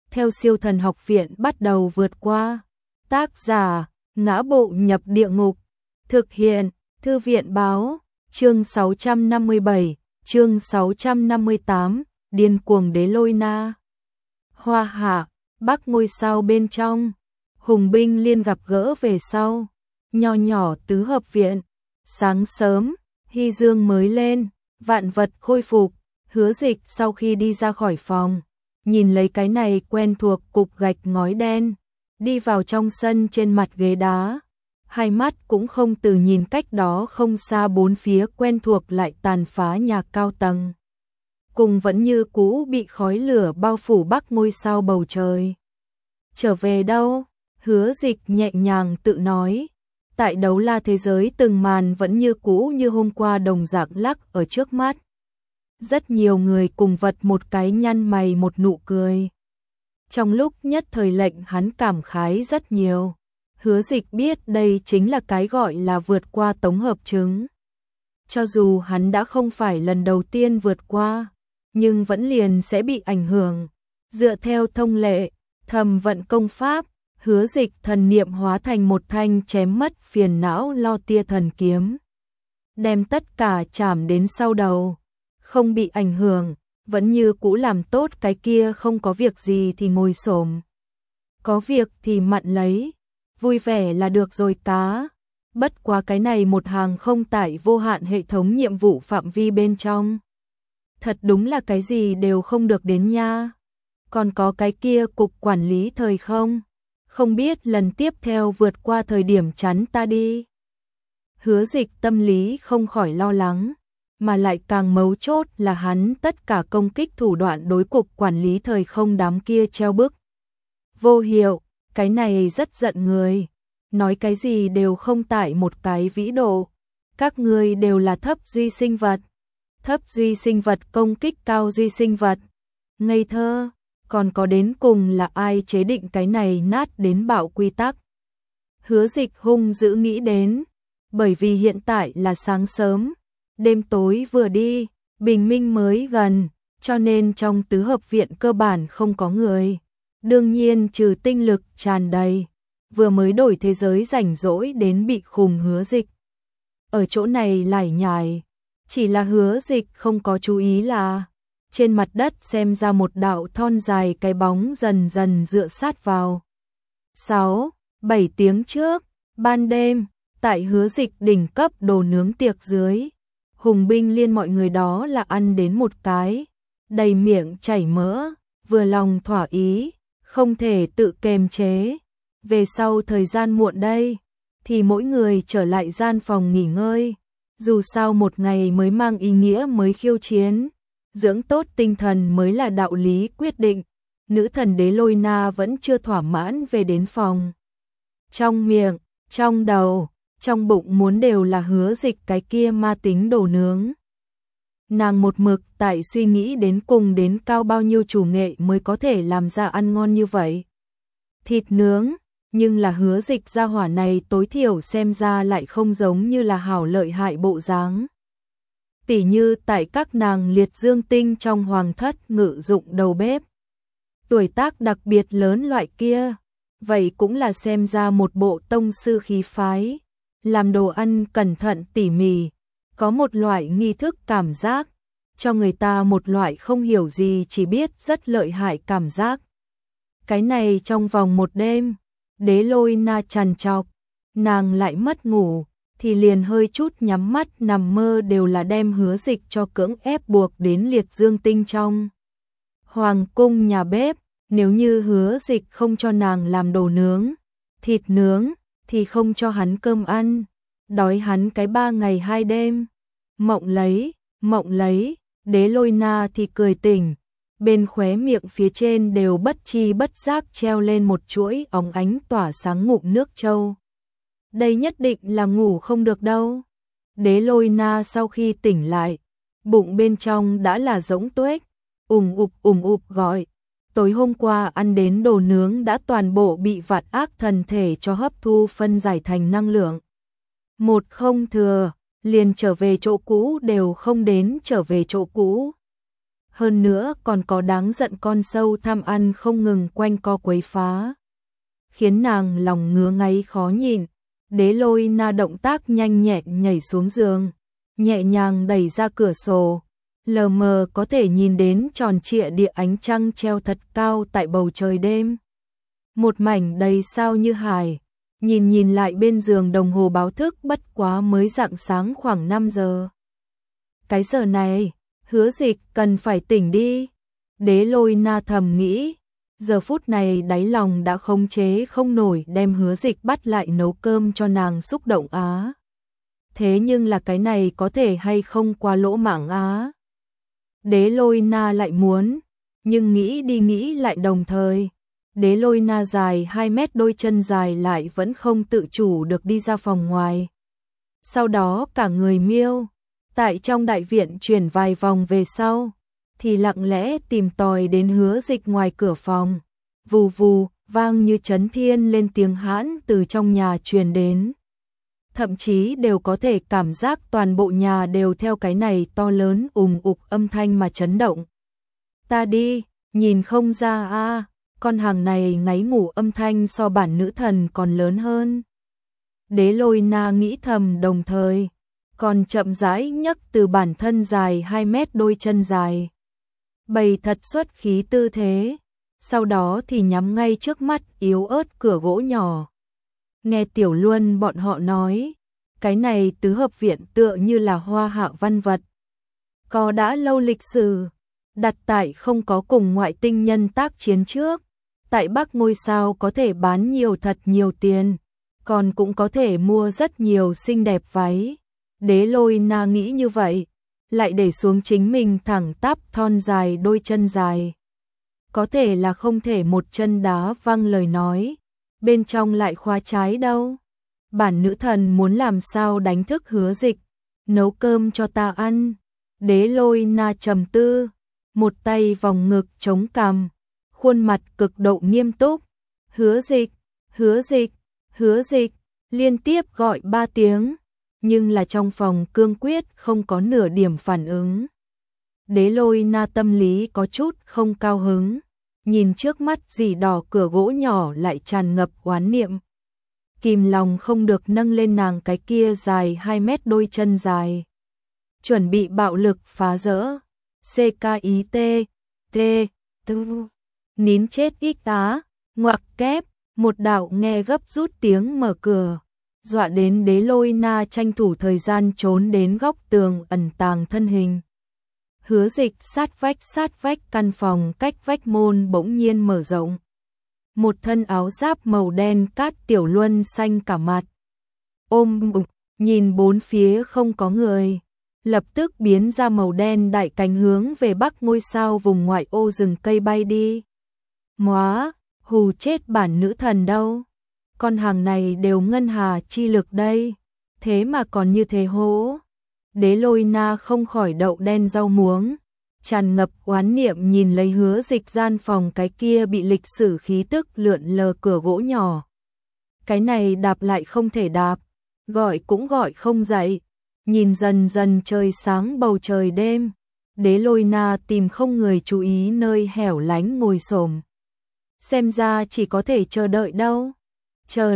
theo Siêu Thần Học Viện bắt đầu vượt qua. Tác giả: Ngã Bộ Nhập Địa Ngục. Thực hiện: Thư viện báo. Chương 657, chương 658, Điên cuồng đế lôi na. Hoa Hạ, Bắc ngôi sao bên trong. Hùng binh liên gặp gỡ về sau. Nho nhỏ tứ hợp viện. Sáng sớm, hy dương mới lên, vạn vật khôi phục. Hứa Dịch sau khi đi ra khỏi phòng, nhìn lấy cái này quen thuộc cục gạch ngói đen, đi vào trong sân trên mặt ghế đá. Hai mắt cũng không từ nhìn cách đó không xa bốn phía quen thuộc lại tàn phá nhà cao tầng. Cùng vẫn như cũ bị khói lửa bao phủ Bắc ngôi sao bầu trời. Trở về đâu? Hứa Dịch nhẹ nhàng tự nói. Tại đấu la thế giới từng màn vẫn như cũ như hôm qua đồng dạng lắc ở trước mắt. Rất nhiều người cùng vật một cái nhăn mày một nụ cười. Trong lúc nhất thời lệnh hắn cảm khái rất nhiều. Hứa Dịch biết đây chính là cái gọi là vượt qua tổng hợp chứng. Cho dù hắn đã không phải lần đầu tiên vượt qua, nhưng vẫn liền sẽ bị ảnh hưởng. Dựa theo thông lệ, thầm vận công pháp, Hứa Dịch thần niệm hóa thành một thanh chém mất phiền não lo tia thần kiếm. Đem tất cả chạm đến sau đầu, không bị ảnh hưởng, vẫn như cũ làm tốt cái kia không có việc gì thì ngồi xổm. Có việc thì mặn lấy, vui vẻ là được rồi cá. Bất quá cái này một hàng không tại vô hạn hệ thống nhiệm vụ phạm vi bên trong. Thật đúng là cái gì đều không được đến nha. Còn có cái kia cục quản lý thời không? Không biết lần tiếp theo vượt qua thời điểm chắn ta đi. Hứa Dịch tâm lý không khỏi lo lắng, mà lại càng mấu chốt là hắn tất cả công kích thủ đoạn đối cục quản lý thời không đám kia treo bức. Vô hiệu, cái này rất giận người. Nói cái gì đều không tại một cái vĩ độ. Các ngươi đều là thấp duy sinh vật. Thấp duy sinh vật công kích cao duy sinh vật. Ngây thơ, còn có đến cùng là ai chế định cái này nát đến bạo quy tắc. Hứa Dịch hung dữ nghĩ đến, bởi vì hiện tại là sáng sớm, đêm tối vừa đi, bình minh mới gần, cho nên trong tứ hợp viện cơ bản không có người. Đương nhiên trừ tinh lực tràn đầy, vừa mới đổi thế giới rảnh rỗi đến bị khùng Hứa Dịch. Ở chỗ này lải nhải, chỉ là Hứa Dịch không có chú ý là trên mặt đất xem ra một đạo thon dài cái bóng dần dần dựa sát vào. 6-7 tiếng trước, ban đêm, tại Hứa Dịch đỉnh cấp đồ nướng tiệc dưới, Hùng binh liên mọi người đó là ăn đến một cái, đầy miệng chảy mỡ, vừa lòng thỏa ý, không thể tự kềm chế. Về sau thời gian muộn đây, thì mỗi người trở lại gian phòng nghỉ ngơi. Dù sao một ngày mới mang ý nghĩa mới khiêu chiến, dưỡng tốt tinh thần mới là đạo lý quyết định. Nữ thần đế lôi na vẫn chưa thỏa mãn về đến phòng. Trong miệng, trong đầu, trong bụng muốn đều là Hứa Dịch cái kia ma tính đồ nướng. Nàng một mực tại suy nghĩ đến cùng đến cao bao nhiêu chủ nghệ mới có thể làm ra ăn ngon như vậy. Thịt nướng, nhưng là Hứa Dịch gia hỏa này tối thiểu xem ra lại không giống như là hảo lợi hại bộ dáng. Tỉ như tại các nàng liệt dương tinh trong hoàng thất ngự dụng đầu bếp. Tuổi tác đặc biệt lớn loại kia, vậy cũng là xem ra một bộ tông sư khí phái. Làm đồ ăn cẩn thận tỉ mỉ, có một loại nghi thức cảm giác, cho người ta một loại không hiểu gì chỉ biết rất lợi hại cảm giác. Cái này trong vòng một đêm, đế lôi na trằn trọc, nàng lại mất ngủ, thì liền hơi chút nhắm mắt nằm mơ đều là đem Hứa Dịch cho cưỡng ép buộc đến liệt dương tinh trong hoàng cung nhà bếp. Nếu như Hứa Dịch không cho nàng làm đồ nướng, thịt nướng, thì không cho hắn cơm ăn, đói hắn cái 3 ngày 2 đêm. Mộng lấy, đế lôi na thì cười tỉnh, bên khóe miệng phía trên đều bất chi bất giác treo lên một chuỗi óng ánh tỏa sáng ngụm nước trâu. Đây nhất định là ngủ không được đâu. Đế lôi na sau khi tỉnh lại, bụng bên trong đã là rỗng tuếch, ùm ụp gọi. Tối hôm qua ăn đến đồ nướng đã toàn bộ bị vạn ác thần thể cho hấp thu phân giải thành năng lượng. Một không thừa, liền trở về chỗ cũ đều không đến trở về chỗ cũ. hơn nữa còn có đáng giận con sâu tham ăn không ngừng quanh co quấy phá, khiến nàng lòng ngứa ngáy khó nhịn. Đế Lôi Na động tác nhanh nhẹn nhảy xuống giường, nhẹ nhàng đẩy ra cửa sổ, lờ mờ có thể nhìn đến tròn trịa địa ánh trăng treo thật cao tại bầu trời đêm. Một mảnh đầy sao như hải, nhìn lại bên giường đồng hồ báo thức bất quá mới rạng sáng khoảng 5 giờ. Cái giờ này, Hứa Dịch cần phải tỉnh đi. Đế Lôi Na thầm nghĩ, giờ phút này đáy lòng đã khống chế không nổi đem Hứa Dịch bắt lại nấu cơm cho nàng xúc động á. Thế nhưng là cái này có thể hay không qua lỗ mãng á. Đế Lôi Na lại muốn, nhưng nghĩ đi nghĩ lại đồng thời. Đế Lôi Na dài 2 mét đôi chân dài lại vẫn không tự chủ được đi ra phòng ngoài. Sau đó cả người miêu, tại trong đại viện chuyển vài vòng về sau, thì lặng lẽ tìm tòi đến Hứa Dịch ngoài cửa phòng. Vù vù, vang như chấn thiên lên tiếng hãn từ trong nhà truyền đến. Thậm chí đều có thể cảm giác toàn bộ nhà đều theo cái này to lớn ục âm thanh mà chấn động. Ta đi, nhìn không ra a, con hàng này ngáy ngủ âm thanh so bản nữ thần còn lớn hơn. Đế Lôi Na nghĩ thầm đồng thời, còn chậm rãi nhấc từ bản thân dài 2 mét đôi chân dài, bày thật xuất khí tư thế, sau đó thì nhắm ngay trước mắt yếu ớt cửa gỗ nhỏ. Nghe Tiểu Luân bọn họ nói, cái này tứ hợp viện tựa như là hoa hạ văn vật, có đã lâu lịch sử, đặt tại không có cùng ngoại tinh nhân tác chiến trước, tại Bắc ngôi sao có thể bán nhiều thật nhiều tiền, còn cũng có thể mua rất nhiều xinh đẹp váy. Đế Lôi Na nghĩ như vậy, lại để xuống chính mình thẳng tắp thon dài đôi chân dài. Có thể là không thể một chân đá văng lời nói, bên trong lại khóa trái đâu. Bản nữ thần muốn làm sao đánh thức Hứa Dịch, nấu cơm cho ta ăn. Đế Lôi Na trầm tư, một tay vòng ngực chống cằm, khuôn mặt cực độ nghiêm túc. Hứa Dịch, Hứa Dịch, Hứa Dịch, liên tiếp gọi 3 tiếng, nhưng là trong phòng cương quyết không có nửa điểm phản ứng. Đế Lôi Na tâm lý có chút không cao hứng, nhìn trước mắt dì đỏ cửa gỗ nhỏ lại tràn ngập oán niệm. Kìm lòng không được nâng lên nàng cái kia dài 2 mét đôi chân dài, chuẩn bị bạo lực phá rỡ. CKIT, T, tu, nín chết ít tá, ngoặc kép, một đạo nghe gấp rút tiếng mở cửa, dọa đến Đế Lôi Na tranh thủ thời gian trốn đến góc tường ẩn tàng thân hình. Hứa Dịch sát vách căn phòng cách vách môn bỗng nhiên mở rộng. Một thân áo giáp màu đen cát Tiểu Luân xanh cả mặt. Ôm bụng, nhìn bốn phía không có người, lập tức biến ra màu đen đại cánh hướng về Bắc ngôi sao vùng ngoại ô rừng cây bay đi. Móa, hù chết bản nữ thần đâu. Con hàng này đều ngân hà chi lực đây, thế mà còn như thế hố. Đế Lôi Na không khỏi đậu đen rau muống, tràn ngập oán niệm nhìn lấy Hứa Dịch gian phòng cái kia bị lịch sử khí tức lượn lờ cửa gỗ nhỏ. Cái này đạp lại không thể đạp, gọi cũng gọi không dậy. Nhìn dần dần trời sáng bầu trời đêm, Đế Lôi Na tìm không người chú ý nơi hẻo lánh ngồi xổm. Xem ra chỉ có thể chờ đợi đâu. Chờ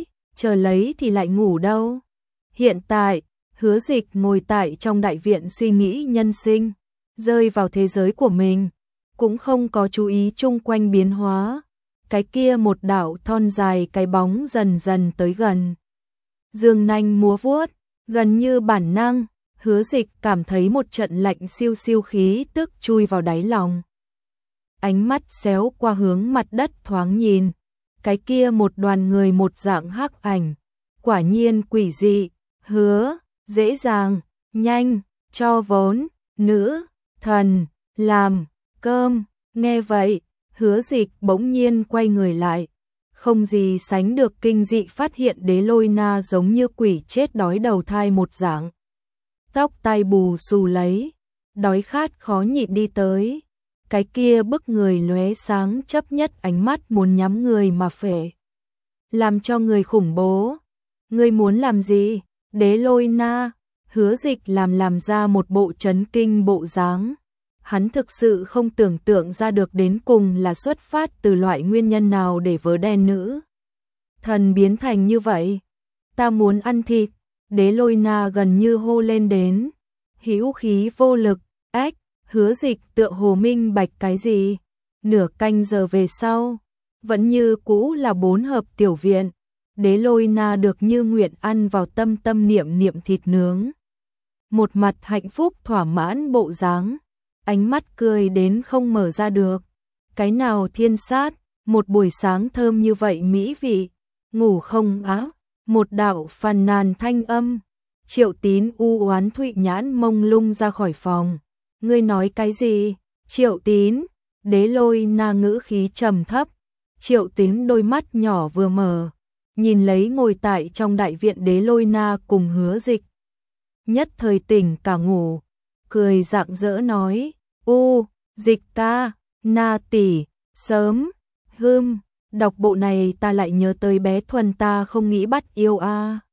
lấy thì lại ngủ đâu. Hiện tại, Hứa Dịch ngồi tại trong đại viện suy nghĩ nhân sinh, rơi vào thế giới của mình, cũng không có chú ý chung quanh biến hóa. Cái kia một đạo thon dài cái bóng dần dần tới gần. Dương nanh múa vuốt, gần như bản năng, Hứa Dịch cảm thấy một trận lạnh siêu siêu khí tức chui vào đáy lòng. Ánh mắt xéo qua hướng mặt đất thoáng nhìn, cái kia một đoàn người một dạng hắc ảnh, quả nhiên quỷ dị. Hứa, dễ dàng, nhanh, cho vốn, nữ, thần, làm, cơm. Nghe vậy, Hứa Dịch bỗng nhiên quay người lại, không gì sánh được kinh dị phát hiện Đế Lôi Na giống như quỷ chết đói đầu thai một dạng. Tóc tai bù xù lấy, đói khát khó nhịn đi tới, cái kia bức người lóe sáng chấp nhất ánh mắt muốn nhắm người mà phệ. Làm cho người khủng bố. Ngươi muốn làm gì? Đế Lôi Na, Hứa Dịch làm ra một bộ chấn kinh bộ dáng. Hắn thực sự không tưởng tượng ra được đến cùng là xuất phát từ loại nguyên nhân nào để vớ đen nữ thần biến thành như vậy. Ta muốn ăn thịt, Đế Lôi Na gần như hô lên đến. Hữu khí vô lực, ách, Hứa Dịch tựa hồ minh bạch cái gì. Nửa canh giờ về sau, vẫn như cũ là 4 hợp tiểu viện. Đế Lôi Na được như nguyện ăn vào tâm tâm niệm niệm thịt nướng. Một mặt hạnh phúc thỏa mãn bộ dáng, ánh mắt cười đến không mở ra được. Cái nào thiên sát, một buổi sáng thơm như vậy mỹ vị, ngủ không á, một đạo phàn nàn thanh âm. Triệu Tín u oán thụy nhãn mông lung ra khỏi phòng. Ngươi nói cái gì? Triệu Tín, Đế Lôi Na ngữ khí trầm thấp. Triệu Tín đôi mắt nhỏ vừa mở, nhìn lấy ngồi tại trong đại viện Đế Lôi Na cùng Hứa Dịch. Nhất thời tỉnh cả ngủ, cười rạng rỡ nói, Dịch ca, Na tỷ, sớm, đọc bộ này ta lại nhớ tới bé Thuần ta không nghĩ bắt yêu a.